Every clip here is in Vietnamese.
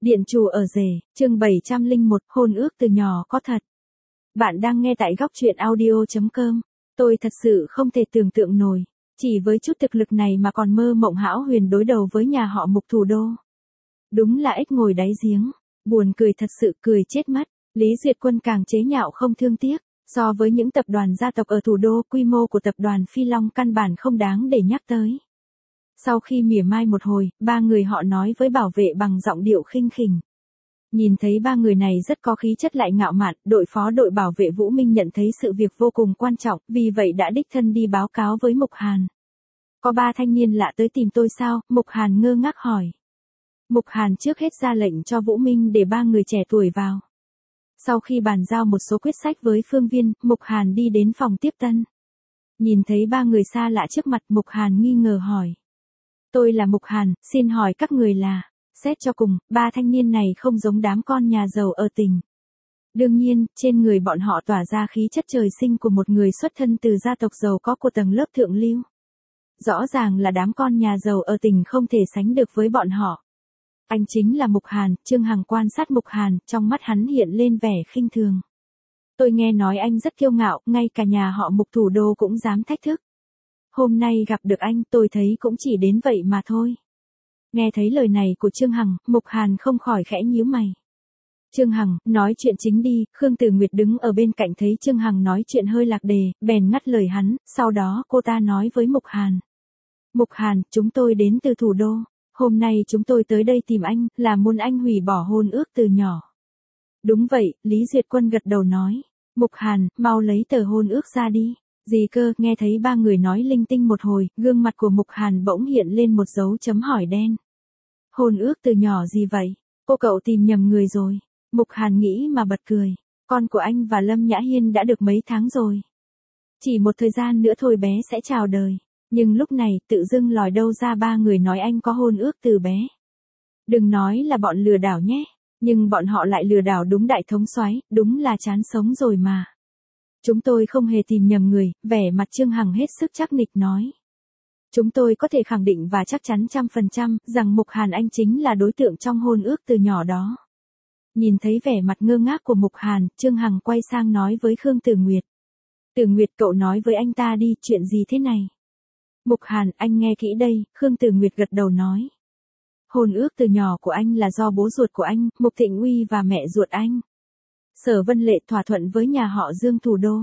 Điện chủ ở rể, chương 701, hôn ước từ nhỏ có thật. Bạn đang nghe tại góc truyện audio.com. Tôi thật sự không thể tưởng tượng nổi, chỉ với chút thực lực này mà còn mơ mộng hão huyền đối đầu với nhà họ Mục thủ đô. Đúng là ếch ngồi đáy giếng, buồn cười thật sự cười chết mất. Lý Duyệt Quân càng chế nhạo không thương tiếc, so với những tập đoàn gia tộc ở thủ đô, quy mô của tập đoàn Phi Long căn bản không đáng để nhắc tới. Sau khi mỉa mai một hồi, ba người họ nói với bảo vệ bằng giọng điệu khinh khỉnh. Nhìn thấy ba người này rất có khí chất lại ngạo mạn, đội phó đội bảo vệ Vũ Minh nhận thấy sự việc vô cùng quan trọng, vì vậy đã đích thân đi báo cáo với Mục Hàn. Có ba thanh niên lạ tới tìm tôi sao? Mục Hàn ngơ ngác hỏi. Mục Hàn trước hết ra lệnh cho Vũ Minh để ba người trẻ tuổi vào. Sau khi bàn giao một số quyết sách với Phương Viên, Mục Hàn đi đến phòng tiếp tân. Nhìn thấy ba người xa lạ trước mặt, Mục Hàn nghi ngờ hỏi. Tôi là Mục Hàn, xin hỏi các người là... Xét cho cùng, ba thanh niên này không giống đám con nhà giàu ở tỉnh. Đương nhiên, trên người bọn họ tỏa ra khí chất trời sinh của một người xuất thân từ gia tộc giàu có của tầng lớp thượng lưu. Rõ ràng là đám con nhà giàu ở tỉnh không thể sánh được với bọn họ. Anh chính là Mục Hàn. Trương Hằng quan sát Mục Hàn, trong mắt hắn hiện lên vẻ khinh thường. Tôi nghe nói anh rất kiêu ngạo, ngay cả nhà họ Mục thủ đô cũng dám thách thức. Hôm nay gặp được anh, tôi thấy cũng chỉ đến vậy mà thôi. Nghe thấy lời này của Trương Hằng, Mục Hàn không khỏi khẽ nhíu mày. Trương Hằng, nói chuyện chính đi. Khương Tử Nguyệt đứng ở bên cạnh thấy Trương Hằng nói chuyện hơi lạc đề, bèn ngắt lời hắn, sau đó cô ta nói với Mục Hàn. Mục Hàn, chúng tôi đến từ thủ đô. Hôm nay chúng tôi tới đây tìm anh, là muốn anh hủy bỏ hôn ước từ nhỏ. Đúng vậy, Lý Duyệt Quân gật đầu nói. Mục Hàn, mau lấy tờ hôn ước ra đi. Gì cơ? Nghe thấy ba người nói linh tinh một hồi, gương mặt của Mục Hàn bỗng hiện lên một dấu chấm hỏi đen. Hôn ước từ nhỏ gì vậy? Cậu tìm nhầm người rồi. Mục Hàn nghĩ mà bật cười. Con của anh và Lâm Nhã Hiên đã được mấy tháng rồi. Chỉ một thời gian nữa thôi bé sẽ chào đời. Nhưng lúc này tự dưng lòi đâu ra ba người nói anh có hôn ước từ bé. Đừng nói là bọn lừa đảo nhé. Nhưng bọn họ lại lừa đảo đúng đại thống soái, đúng là chán sống rồi mà. Chúng tôi không hề tìm nhầm người, vẻ mặt Trương Hằng hết sức chắc nịch nói. Chúng tôi có thể khẳng định và chắc chắn 100% rằng Mục Hàn anh chính là đối tượng trong hôn ước từ nhỏ đó. Nhìn thấy vẻ mặt ngơ ngác của Mục Hàn, Trương Hằng quay sang nói với Khương Tử Nguyệt. Tử Nguyệt, cậu nói với anh ta đi, chuyện gì thế này? Mục Hàn, anh nghe kỹ đây. Khương Tử Nguyệt gật đầu nói. Hôn ước từ nhỏ của anh là do bố ruột của anh, Mục Thịnh Uy và mẹ ruột anh. Sở Vân Lệ thỏa thuận với nhà họ Dương thủ đô.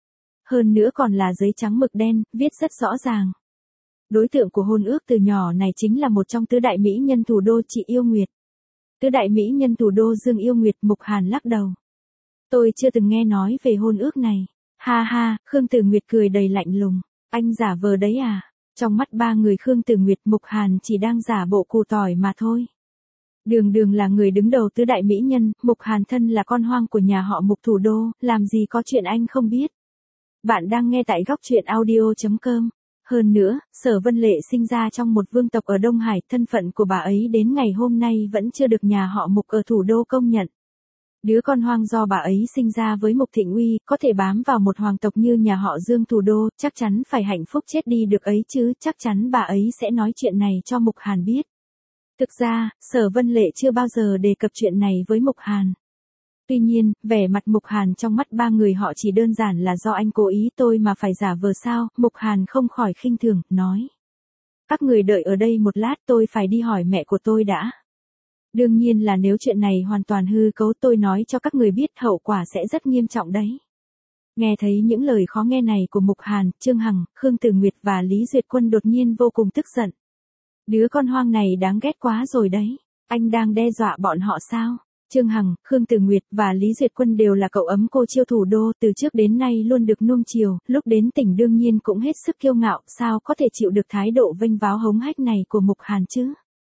Hơn nữa còn là giấy trắng mực đen, viết rất rõ ràng. Đối tượng của hôn ước từ nhỏ này chính là một trong tứ đại mỹ nhân thủ đô chị Yêu Nguyệt. Tứ đại mỹ nhân thủ đô Dương Yêu Nguyệt. Mục Hàn lắc đầu. Tôi chưa từng nghe nói về hôn ước này. Ha ha, Khương Tử Nguyệt cười đầy lạnh lùng. Anh giả vờ đấy à? Trong mắt ba người Khương Tử Nguyệt, Mục Hàn chỉ đang giả bộ củ tỏi mà thôi. Đường Đường là người đứng đầu tứ đại mỹ nhân, Mục Hàn thân là con hoang của nhà họ Mục thủ đô, làm gì có chuyện anh không biết. Bạn đang nghe tại góc truyện audio.com. Hơn nữa, Sở Vân Lệ sinh ra trong một vương tộc ở Đông Hải, thân phận của bà ấy đến ngày hôm nay vẫn chưa được nhà họ Mục ở thủ đô công nhận. Đứa con hoang do bà ấy sinh ra với Mục Thịnh Uy, có thể bám vào một hoàng tộc như nhà họ Dương thủ đô, chắc chắn phải hạnh phúc chết đi được ấy chứ, chắc chắn bà ấy sẽ nói chuyện này cho Mục Hàn biết. Thực ra, Sở Vân Lệ chưa bao giờ đề cập chuyện này với Mục Hàn. Tuy nhiên, vẻ mặt Mục Hàn trong mắt ba người họ chỉ đơn giản là do anh cố ý tôi mà phải giả vờ sao. Mục Hàn không khỏi khinh thường, nói. Các người đợi ở đây một lát, tôi phải đi hỏi mẹ của tôi đã. Đương nhiên là nếu chuyện này hoàn toàn hư cấu, tôi nói cho các người biết hậu quả sẽ rất nghiêm trọng đấy. Nghe thấy những lời khó nghe này của Mục Hàn, Trương Hằng, Khương Tử Nguyệt và Lý Duyệt Quân đột nhiên vô cùng tức giận. Đứa con hoang này đáng ghét quá rồi đấy. Anh đang đe dọa bọn họ sao? Trương Hằng, Khương Tử Nguyệt và Lý Duyệt Quân đều là cậu ấm cô chiêu thủ đô, từ trước đến nay luôn được nuông chiều, lúc đến tỉnh đương nhiên cũng hết sức kiêu ngạo, sao có thể chịu được thái độ vênh váo hống hách này của Mục Hàn chứ?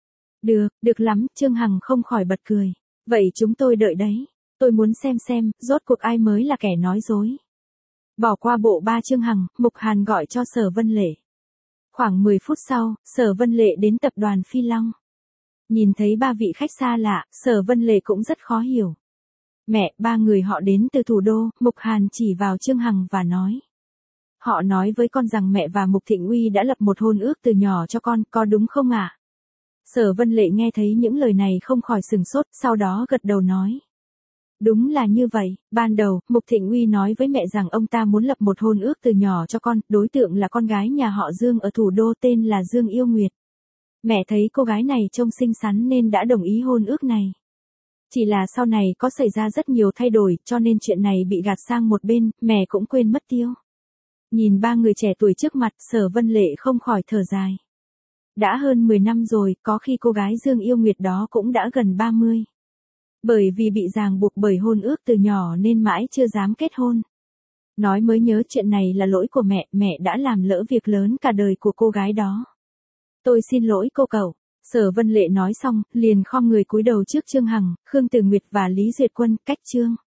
Được lắm. Trương Hằng không khỏi bật cười. Vậy chúng tôi đợi đấy. Tôi muốn xem, rốt cuộc ai mới là kẻ nói dối. Bỏ qua bộ ba Trương Hằng, Mục Hàn gọi cho Sở Vân Lệ. Khoảng 10 phút sau, Sở Vân Lệ đến tập đoàn Phi Long. Nhìn thấy ba vị khách xa lạ, Sở Vân Lệ cũng rất khó hiểu. Mẹ, ba người họ đến từ thủ đô. Mục Hàn chỉ vào Trương Hằng và nói. Họ nói với con rằng mẹ và Mục Thịnh Uy đã lập một hôn ước từ nhỏ cho con, có đúng không ạ? Sở Vân Lệ nghe thấy những lời này không khỏi sừng sốt, sau đó gật đầu nói. Đúng là như vậy, ban đầu, Mục Thịnh Uy nói với mẹ rằng ông ta muốn lập một hôn ước từ nhỏ cho con, đối tượng là con gái nhà họ Dương ở thủ đô tên là Dương Yêu Nguyệt. Mẹ thấy cô gái này trông xinh xắn nên đã đồng ý hôn ước này. Chỉ là sau này có xảy ra rất nhiều thay đổi, cho nên chuyện này bị gạt sang một bên, mẹ cũng quên mất tiêu. Nhìn ba người trẻ tuổi trước mặt, Sở Vân Lệ không khỏi thở dài. Đã hơn 10 năm rồi, có khi cô gái Dương Yêu Nguyệt đó cũng đã gần 30. Bởi vì bị ràng buộc bởi hôn ước từ nhỏ nên mãi chưa dám kết hôn. Nói mới nhớ chuyện này là lỗi của mẹ đã làm lỡ việc lớn cả đời của cô gái đó. Tôi xin lỗi cô cậu. Sở Vân Lệ nói xong, liền khom người cúi đầu trước Trương Hằng, Khương Tử Nguyệt và Lý Duyệt Quân, cách Trương